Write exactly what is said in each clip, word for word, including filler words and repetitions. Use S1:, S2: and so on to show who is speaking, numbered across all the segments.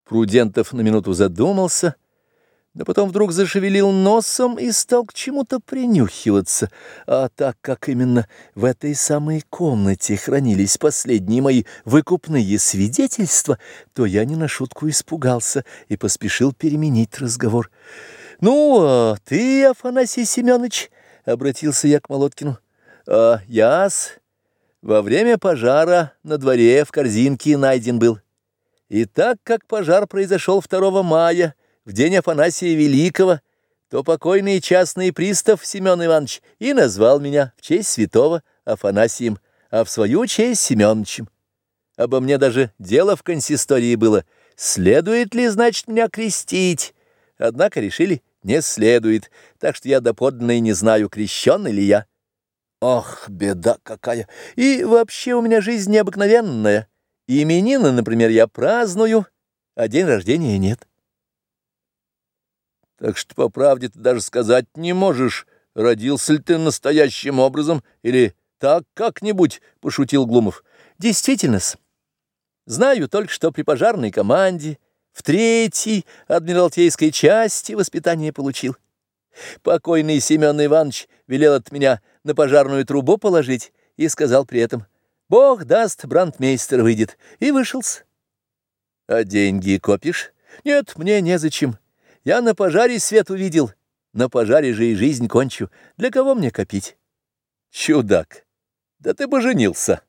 S1: Прудентов на минуту задумался, но потом вдруг зашевелил носом и стал к чему-то принюхиваться. А так как именно в этой самой комнате хранились последние мои выкупные свидетельства, то я не на шутку испугался и поспешил переменить разговор. — Ну, а ты, Афанасий Семенович, — обратился я к Молоткину, — а я-с во время пожара на дворе в корзинке найден был. И так как пожар произошел второго мая, в день Афанасия Великого, то покойный частный пристав Семен Иванович и назвал меня в честь святого Афанасием, а в свою честь Семеновичем. Обо мне даже дело в консистории было, следует ли, значит, меня крестить. Однако решили, не следует, так что я доподлинно и не знаю, крещеный ли я. Ох, беда какая! И вообще у меня жизнь необыкновенная. Именины, например, я праздную, а день рождения нет. Так что, по правде, ты даже сказать не можешь, родился ли ты настоящим образом, или так как-нибудь, — пошутил Глумов. Действительно-с. Знаю только, что при пожарной команде в третьей адмиралтейской части воспитание получил. Покойный Семен Иванович велел от меня на пожарную трубу положить и сказал при этом: «Бог даст, брандмейстер выйдет», и вышел-с. А деньги копишь? Нет, мне незачем. Я на пожаре свет увидел, на пожаре же и жизнь кончу. Для кого мне копить? Чудак, да ты бы женился.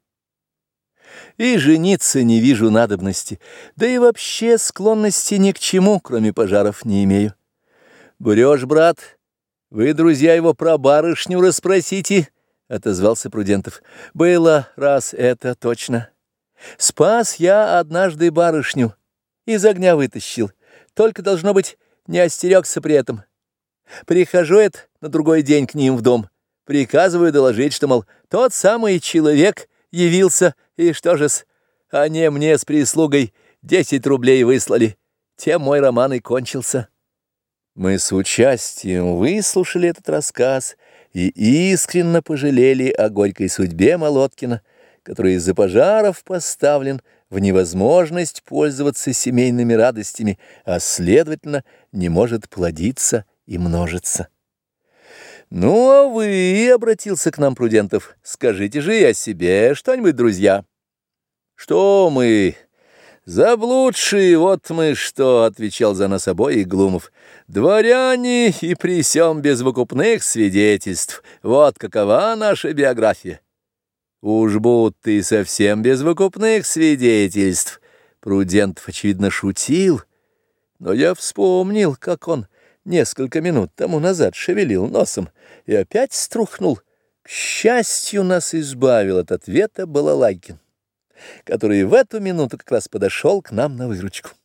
S1: И жениться не вижу надобности, да и вообще склонности ни к чему, кроме пожаров, не имею. Бурешь, брат, вы, друзья, его про барышню расспросите, — отозвался Прудентов. Было раз это точно. Спас я однажды барышню, из огня вытащил, только, должно быть, не остерегся при этом. Прихожу это на другой день к ним в дом, приказываю доложить, что, мол, тот самый человек явился, и что же-с, они мне с прислугой десять рублей выслали. Тем мой роман и кончился. Мы с участием выслушали этот рассказ и искренне пожалели о горькой судьбе Молоткина, который из-за пожаров поставлен в невозможность пользоваться семейными радостями, а, следовательно, не может плодиться и множиться. «Ну, а вы, — обратился к нам Прудентов, — скажите же и о себе что-нибудь, друзья». «Что мы? Заблудшие, вот мы что, — отвечал за нас обоих Глумов. Дворяне и при сём без выкупных свидетельств. Вот какова наша биография». «Уж будто и совсем без выкупных свидетельств». Прудентов, очевидно, шутил, но я вспомнил, как он несколько минут тому назад шевелил носом и опять струхнул. К счастью, нас избавил от ответа Балалайкин, который в эту минуту как раз подошел к нам на выручку.